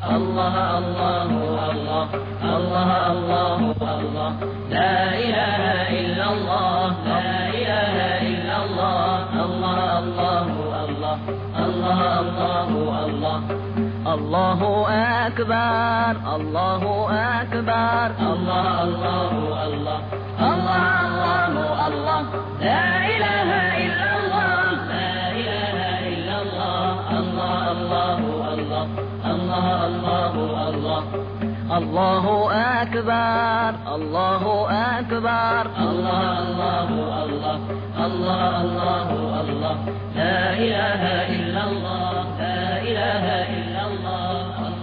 الله الله الله الله الله الله لا إله إلا الله لا إله إلا الله الله الله الله الله الله الله الله أكبر الله أكبر الله الله الله الله الله الله لا إله إلا الله لا إله إلا الله الله الله الله الله الله الله الله أكبر الله أكبر الله الله الله الله الله الله لا إله إلا الله لا إله إلا الله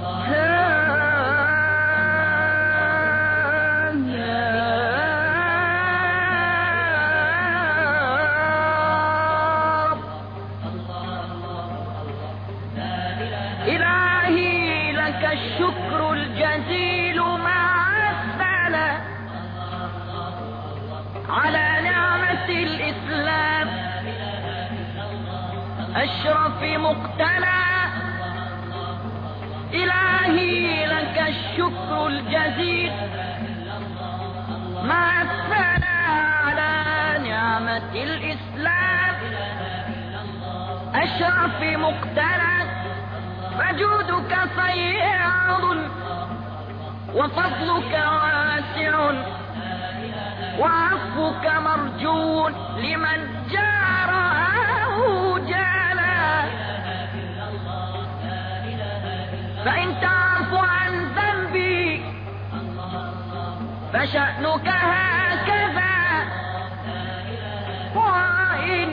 إلهي لك الشكر الجزيل مع الثناء على نعمة الإسلام أشرف مقتنى. إلهي لك الشكر الجزيل مع الثناء على نعمة الإسلام أشرف مقتنى. فجودك فياض وفضلك واسع وعفوك مرجو لمن جاره جالا. فإن تعفو عن ذنبي فشأنك هكذا، وإن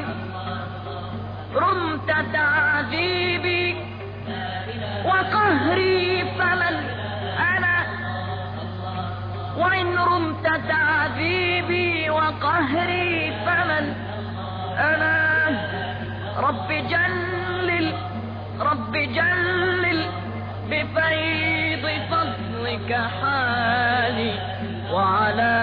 رمت تعذيبي وقهري فمن أنا، وإن رمت تعذيبي وقهري فمن أنا. رب جلل رب جلل بفيض فضلك حالي وعلى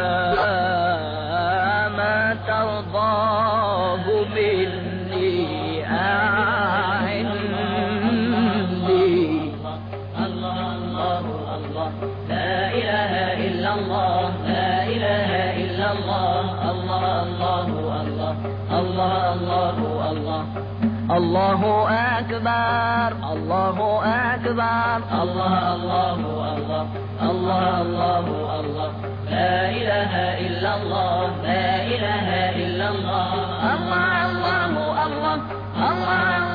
ما ترضاه مني أعني. لا إله إلا الله لا إله إلا الله الله الله الله الله الله الله أكبر الله أكبر الله الله الله الله الله الله لا إله إلا الله لا إله إلا الله الله الله الله الله